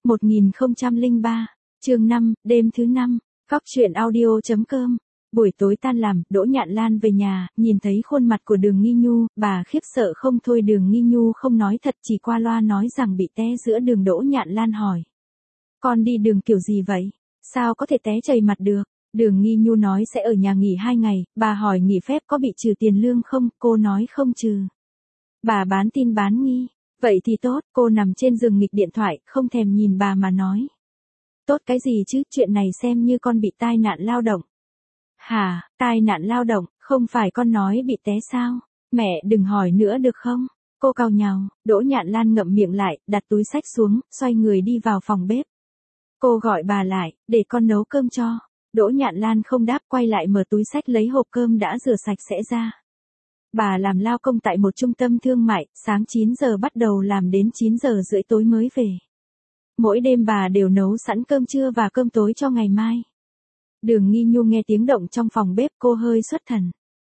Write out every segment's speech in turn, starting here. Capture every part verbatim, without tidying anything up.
một nghìn không trăm lẻ ba, chương năm, đêm thứ năm, Cóc truyện audio chấm com. Buổi tối tan làm, Đỗ Nhạn Lan về nhà, nhìn thấy khuôn mặt của Đường Nghi Nhu, bà khiếp sợ không thôi. Đường Nghi Nhu không nói thật, chỉ qua loa nói rằng bị té giữa đường. Đỗ Nhạn Lan hỏi: con đi đường kiểu gì vậy? Sao có thể té chày mặt được? Đường Nghi Nhu nói sẽ ở nhà nghỉ hai ngày, bà hỏi nghỉ phép có bị trừ tiền lương không, cô nói không trừ. Bà bán tin bán nghi, vậy thì tốt. Cô nằm trên giường nghịch điện thoại, không thèm nhìn bà mà nói: tốt cái gì chứ, chuyện này xem như con bị tai nạn lao động. Hả, tai nạn lao động, không phải con nói bị té sao? Mẹ đừng hỏi nữa được không? Cô cau nhàu. Đỗ Nhạn Lan ngậm miệng lại, đặt túi xách xuống, xoay người đi vào phòng bếp. Cô gọi bà lại, để con nấu cơm cho. Đỗ Nhạn Lan không đáp, quay lại mở túi xách lấy hộp cơm đã rửa sạch sẽ ra. Bà làm lao công tại một trung tâm thương mại, sáng chín giờ bắt đầu làm đến chín giờ rưỡi tối mới về. Mỗi đêm bà đều nấu sẵn cơm trưa và cơm tối cho ngày mai. Đường Nghi Nhu nghe tiếng động trong phòng bếp, cô hơi xuất thần.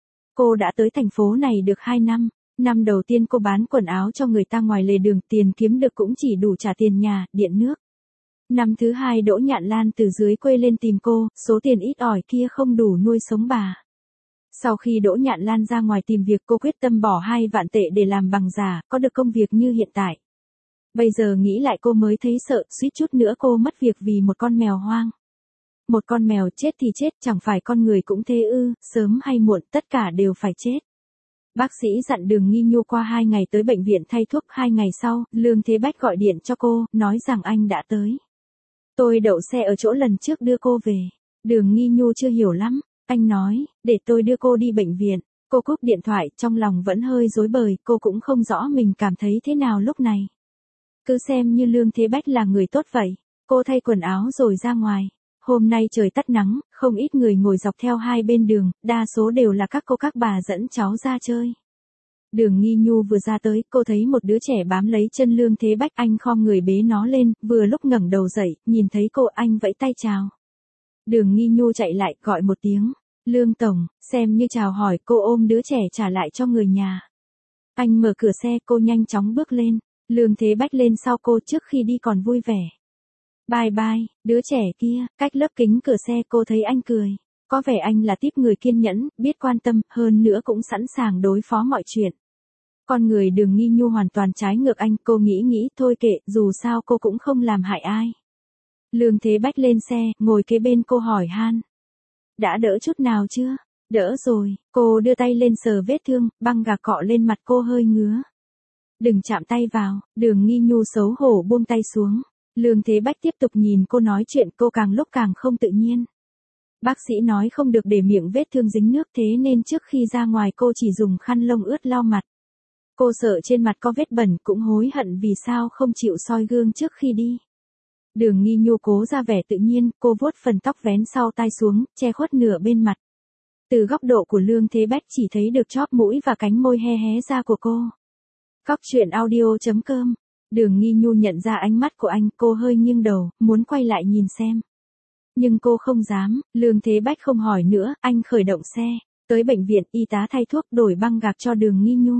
Cô đã tới thành phố này được hai năm. Năm đầu tiên cô bán quần áo cho người ta ngoài lề đường, tiền kiếm được cũng chỉ đủ trả tiền nhà, điện nước. Năm thứ hai Đỗ Nhạn Lan từ dưới quê lên tìm cô, số tiền ít ỏi kia không đủ nuôi sống bà. Sau khi Đỗ Nhạn Lan ra ngoài tìm việc, cô quyết tâm bỏ hai vạn tệ để làm bằng giả, có được công việc như hiện tại. Bây giờ nghĩ lại cô mới thấy sợ, suýt chút nữa cô mất việc vì một con mèo hoang. Một con mèo chết thì chết, chẳng phải con người cũng thế ư, sớm hay muộn tất cả đều phải chết. Bác sĩ dặn Đường Nghi Nhu qua hai ngày tới bệnh viện thay thuốc. Hai ngày sau, Lương Thế Bách gọi điện cho cô, nói rằng anh đã tới. Tôi đậu xe ở chỗ lần trước đưa cô về. Đường Nghi Nhu chưa hiểu lắm. Anh nói, để tôi đưa cô đi bệnh viện. Cô cúp điện thoại, trong lòng vẫn hơi rối bời, cô cũng không rõ mình cảm thấy thế nào lúc này. Cứ xem như Lương Thế Bách là người tốt vậy. Cô thay quần áo rồi ra ngoài. Hôm nay trời tắt nắng, không ít người ngồi dọc theo hai bên đường, đa số đều là các cô các bà dẫn cháu ra chơi. Đường Nghi Nhu vừa ra tới, cô thấy một đứa trẻ bám lấy chân Lương Thế Bách, anh khom người bế nó lên, vừa lúc ngẩng đầu dậy, nhìn thấy cô anh vẫy tay chào. Đường Nghi Nhu chạy lại, gọi một tiếng, Lương Tổng, xem như chào hỏi, cô ôm đứa trẻ trả lại cho người nhà. Anh mở cửa xe, cô nhanh chóng bước lên, Lương Thế Bách lên sau cô, trước khi đi còn vui vẻ. Bye bye, đứa trẻ kia, cách lớp kính cửa xe cô thấy anh cười. Có vẻ anh là típ người kiên nhẫn, biết quan tâm, hơn nữa cũng sẵn sàng đối phó mọi chuyện. Con người Đường Nghi Nhu hoàn toàn trái ngược anh, cô nghĩ nghĩ, thôi kệ, dù sao cô cũng không làm hại ai. Lương Thế Bách lên xe, ngồi kế bên cô hỏi han. Đã đỡ chút nào chưa? Đỡ rồi, cô đưa tay lên sờ vết thương, băng gạc cọ lên mặt cô hơi ngứa. Đừng chạm tay vào. Đường Nghi Nhu xấu hổ buông tay xuống. Lương Thế Bách tiếp tục nhìn cô nói chuyện, cô càng lúc càng không tự nhiên. Bác sĩ nói không được để miệng vết thương dính nước, thế nên trước khi ra ngoài cô chỉ dùng khăn lông ướt lau mặt. Cô sợ trên mặt có vết bẩn, cũng hối hận vì sao không chịu soi gương trước khi đi. Đường Nghi Nhu cố ra vẻ tự nhiên, cô vuốt phần tóc vén sau tai xuống, che khuất nửa bên mặt. Từ góc độ của Lương Thế Bách chỉ thấy được chóp mũi và cánh môi hé hé ra của cô. Cóc truyện audio chấm com. Đường Nghi Nhu nhận ra ánh mắt của anh, cô hơi nghiêng đầu, muốn quay lại nhìn xem. Nhưng cô không dám. Lương Thế Bách không hỏi nữa, anh khởi động xe. Tới bệnh viện, y tá thay thuốc, đổi băng gạc cho Đường Nghi Nhu.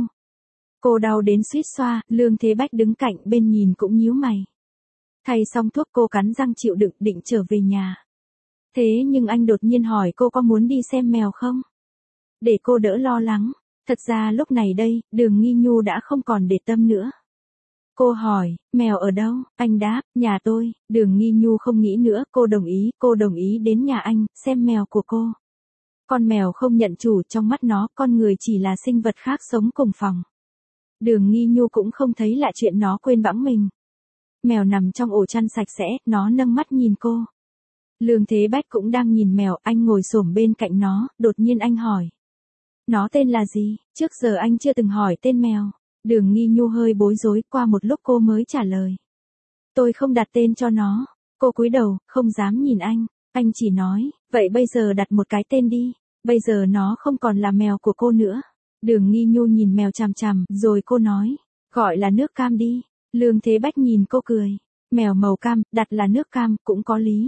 Cô đau đến suýt xoa, Lương Thế Bách đứng cạnh bên nhìn cũng nhíu mày. Thay xong thuốc cô cắn răng chịu đựng, định trở về nhà. Thế nhưng anh đột nhiên hỏi cô có muốn đi xem mèo không? Để cô đỡ lo lắng. Thật ra lúc này đây, Đường Nghi Nhu đã không còn để tâm nữa. Cô hỏi, mèo ở đâu? Anh đáp, nhà tôi. Đường Nghi Nhu không nghĩ nữa, cô đồng ý, cô đồng ý đến nhà anh, xem mèo của cô. Con mèo không nhận chủ, trong mắt nó, con người chỉ là sinh vật khác sống cùng phòng. Đường Nghi Nhu cũng không thấy lạ chuyện nó quên bẵng mình. Mèo nằm trong ổ chăn sạch sẽ, nó nâng mắt nhìn cô. Lương Thế Bách cũng đang nhìn mèo, anh ngồi xổm bên cạnh nó, đột nhiên anh hỏi. Nó tên là gì? Trước giờ anh chưa từng hỏi tên mèo. Đường Nghi Nhu hơi bối rối, qua một lúc cô mới trả lời. Tôi không đặt tên cho nó. Cô cúi đầu, không dám nhìn anh. Anh chỉ nói, vậy bây giờ đặt một cái tên đi. Bây giờ nó không còn là mèo của cô nữa. Đường Nghi Nhu nhìn mèo chằm chằm, rồi cô nói, gọi là Nước Cam đi. Lương Thế Bách nhìn cô cười. Mèo màu cam, đặt là Nước Cam, cũng có lý.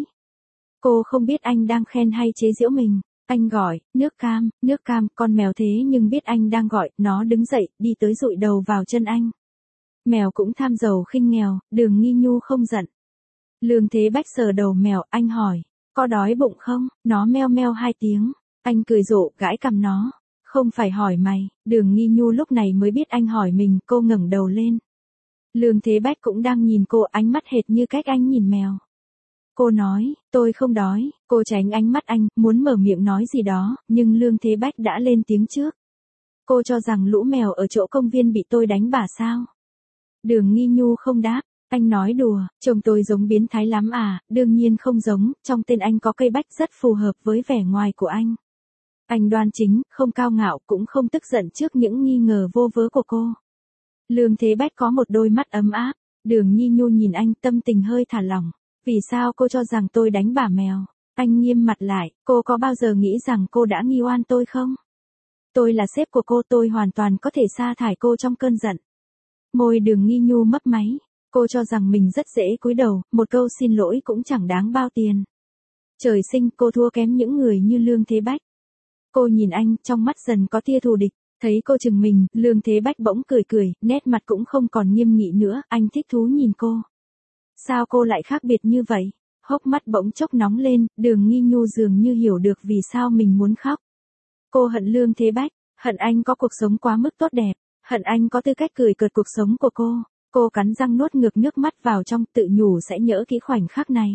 Cô không biết anh đang khen hay chế giễu mình. Anh gọi, Nước Cam, Nước Cam, con mèo thế nhưng biết anh đang gọi, nó đứng dậy, đi tới dụi đầu vào chân anh. Mèo cũng tham giàu khinh nghèo, Đường Nghi Nhu không giận. Lương Thế Bách sờ đầu mèo, anh hỏi, có đói bụng không? Nó meo meo hai tiếng. Anh cười rộ, gãi cằm nó. Không phải hỏi mày. Đường Nghi Nhu lúc này mới biết anh hỏi mình, cô ngẩng đầu lên. Lương Thế Bách cũng đang nhìn cô, ánh mắt hệt như cách anh nhìn mèo. Cô nói, tôi không đói. Cô tránh ánh mắt anh, muốn mở miệng nói gì đó, nhưng Lương Thế Bách đã lên tiếng trước. Cô cho rằng lũ mèo ở chỗ công viên bị tôi đánh bả sao? Đường Nghi Nhu không đáp. Anh nói đùa, chồng tôi giống biến thái lắm à? Đương nhiên không giống, trong tên anh có cây bách rất phù hợp với vẻ ngoài của anh. Anh đoan chính, không cao ngạo, cũng không tức giận trước những nghi ngờ vô vớ của cô. Lương Thế Bách có một đôi mắt ấm áp. Đường Nghi Nhu nhìn anh, tâm tình hơi thả lỏng. Vì sao cô cho rằng tôi đánh bả mèo? Anh nghiêm mặt lại, cô có bao giờ nghĩ rằng cô đã nghi oan tôi không? Tôi là sếp của cô, tôi hoàn toàn có thể sa thải cô trong cơn giận. Môi Đường Nghi Nhu mấp máy. Cô cho rằng mình rất dễ cúi đầu, một câu xin lỗi cũng chẳng đáng bao tiền. Trời sinh cô thua kém những người như Lương Thế Bách. Cô nhìn anh, trong mắt dần có tia thù địch. Thấy cô chừng mình, Lương Thế Bách bỗng cười cười, nét mặt cũng không còn nghiêm nghị nữa, anh thích thú nhìn cô. Sao cô lại khác biệt như vậy? Hốc mắt bỗng chốc nóng lên, Đường Nghi Nhu dường như hiểu được vì sao mình muốn khóc. Cô hận Lương Thế Bách, hận anh có cuộc sống quá mức tốt đẹp, hận anh có tư cách cười cợt cuộc sống của cô. Cô cắn răng nuốt ngược nước mắt vào trong, tự nhủ sẽ nhớ kỹ khoảnh khắc này.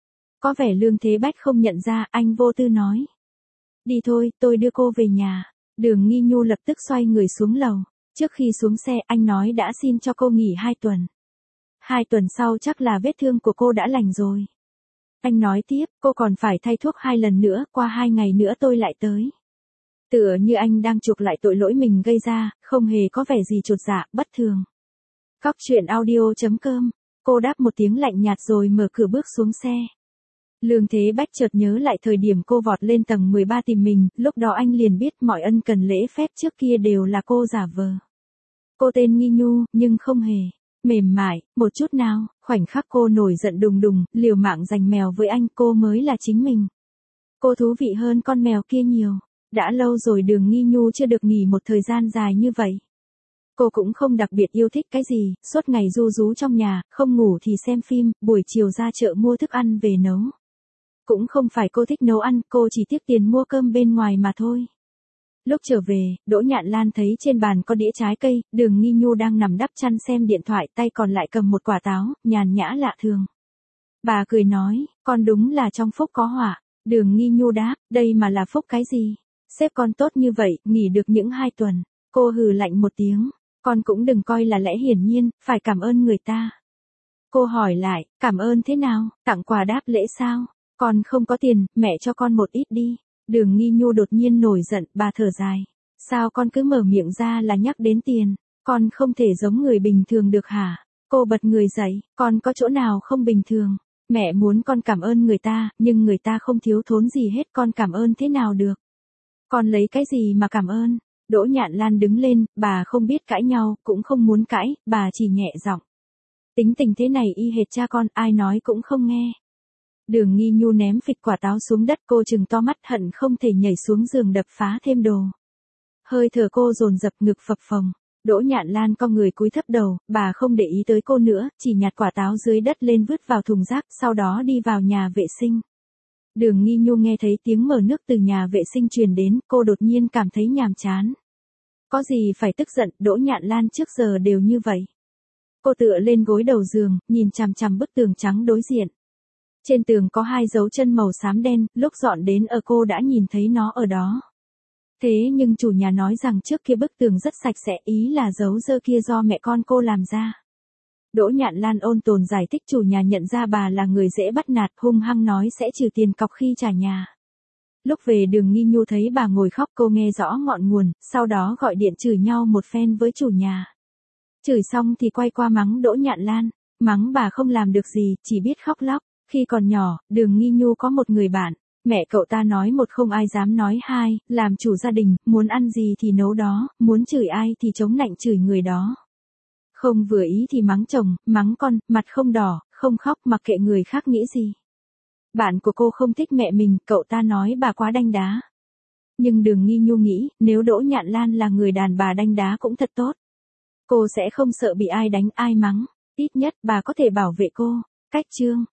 Có vẻ Lương Thế Bách không nhận ra, anh vô tư nói. Đi thôi, tôi đưa cô về nhà. Đường Nghi Nhu lập tức xoay người xuống lầu. Trước khi xuống xe, anh nói đã xin cho cô nghỉ hai tuần. Hai tuần sau chắc là vết thương của cô đã lành rồi. Anh nói tiếp, cô còn phải thay thuốc hai lần nữa, qua hai ngày nữa tôi lại tới. Tựa như anh đang chuộc lại tội lỗi mình gây ra, không hề có vẻ gì chột dạ, bất thường. Cóc truyện audio chấm com. Cô đáp một tiếng lạnh nhạt rồi mở cửa bước xuống xe. Lương Thế Bách chợt nhớ lại thời điểm cô vọt lên tầng mười ba tìm mình, lúc đó anh liền biết mọi ân cần lễ phép trước kia đều là cô giả vờ. Cô tên Nghi Nhu, nhưng không hề mềm mại, một chút nào. Khoảnh khắc cô nổi giận đùng đùng, liều mạng giành mèo với anh, cô mới là chính mình. Cô thú vị hơn con mèo kia nhiều. Đã lâu rồi Đường Nghi Nhu chưa được nghỉ một thời gian dài như vậy. Cô cũng không đặc biệt yêu thích cái gì, suốt ngày ru rú trong nhà, không ngủ thì xem phim, buổi chiều ra chợ mua thức ăn về nấu. Cũng không phải cô thích nấu ăn, cô chỉ tiếc tiền mua cơm bên ngoài mà thôi. Lúc trở về, Đỗ Nhạn Lan thấy trên bàn có đĩa trái cây, Đường Nghi Nhu đang nằm đắp chăn xem điện thoại, tay còn lại cầm một quả táo, nhàn nhã lạ thường. Bà cười nói, con đúng là trong phúc có họa. Đường Nghi Nhu đáp, đây mà là phúc cái gì? Sếp con tốt như vậy, nghỉ được những hai tuần. Cô hừ lạnh một tiếng, con cũng đừng coi là lẽ hiển nhiên, phải cảm ơn người ta. Cô hỏi lại, cảm ơn thế nào, tặng quà đáp lễ sao? Con không có tiền, mẹ cho con một ít đi. Đường Nghi Nhu đột nhiên nổi giận, bà thở dài. Sao con cứ mở miệng ra là nhắc đến tiền, con không thể giống người bình thường được hả? Cô bật người dậy, con có chỗ nào không bình thường? Mẹ muốn con cảm ơn người ta, nhưng người ta không thiếu thốn gì hết, con cảm ơn thế nào được? Con lấy cái gì mà cảm ơn? Đỗ Nhạn Lan đứng lên, bà không biết cãi nhau, cũng không muốn cãi, bà chỉ nhẹ giọng. Tính tình thế này y hệt cha con, ai nói cũng không nghe. Đường Nghi Nhu ném phịch quả táo xuống đất, cô trừng to mắt hận không thể nhảy xuống giường đập phá thêm đồ. Hơi thở cô dồn dập, ngực phập phồng. Đỗ Nhạn Lan cong người cúi thấp đầu, bà không để ý tới cô nữa, chỉ nhặt quả táo dưới đất lên vứt vào thùng rác, sau đó đi vào nhà vệ sinh. Đường Nghi Nhu nghe thấy tiếng mở nước từ nhà vệ sinh truyền đến, cô đột nhiên cảm thấy nhàm chán. Có gì phải tức giận, Đỗ Nhạn Lan trước giờ đều như vậy. Cô tựa lên gối đầu giường, nhìn chằm chằm bức tường trắng đối diện. Trên tường có hai dấu chân màu xám đen, lúc dọn đến ở cô đã nhìn thấy nó ở đó. Thế nhưng chủ nhà nói rằng trước kia bức tường rất sạch sẽ, ý là dấu dơ kia do mẹ con cô làm ra. Đỗ Nhạn Lan ôn tồn giải thích, chủ nhà nhận ra bà là người dễ bắt nạt, hung hăng nói sẽ trừ tiền cọc khi trả nhà. Lúc về Đường Nghi Nhu thấy bà ngồi khóc, cô nghe rõ ngọn nguồn, sau đó gọi điện chửi nhau một phen với chủ nhà. Chửi xong thì quay qua mắng Đỗ Nhạn Lan, mắng bà không làm được gì, chỉ biết khóc lóc. Khi còn nhỏ, Đường Nghi Nhu có một người bạn, mẹ cậu ta nói một không ai dám nói hai, làm chủ gia đình, muốn ăn gì thì nấu đó, muốn chửi ai thì chống nạnh chửi người đó. Không vừa ý thì mắng chồng, mắng con, mặt không đỏ, không khóc, mặc kệ người khác nghĩ gì. Bạn của cô không thích mẹ mình, cậu ta nói bà quá đanh đá. Nhưng Đường Nghi Nhu nghĩ, nếu Đỗ Nhạn Lan là người đàn bà đanh đá cũng thật tốt. Cô sẽ không sợ bị ai đánh ai mắng, ít nhất bà có thể bảo vệ cô. Cách chương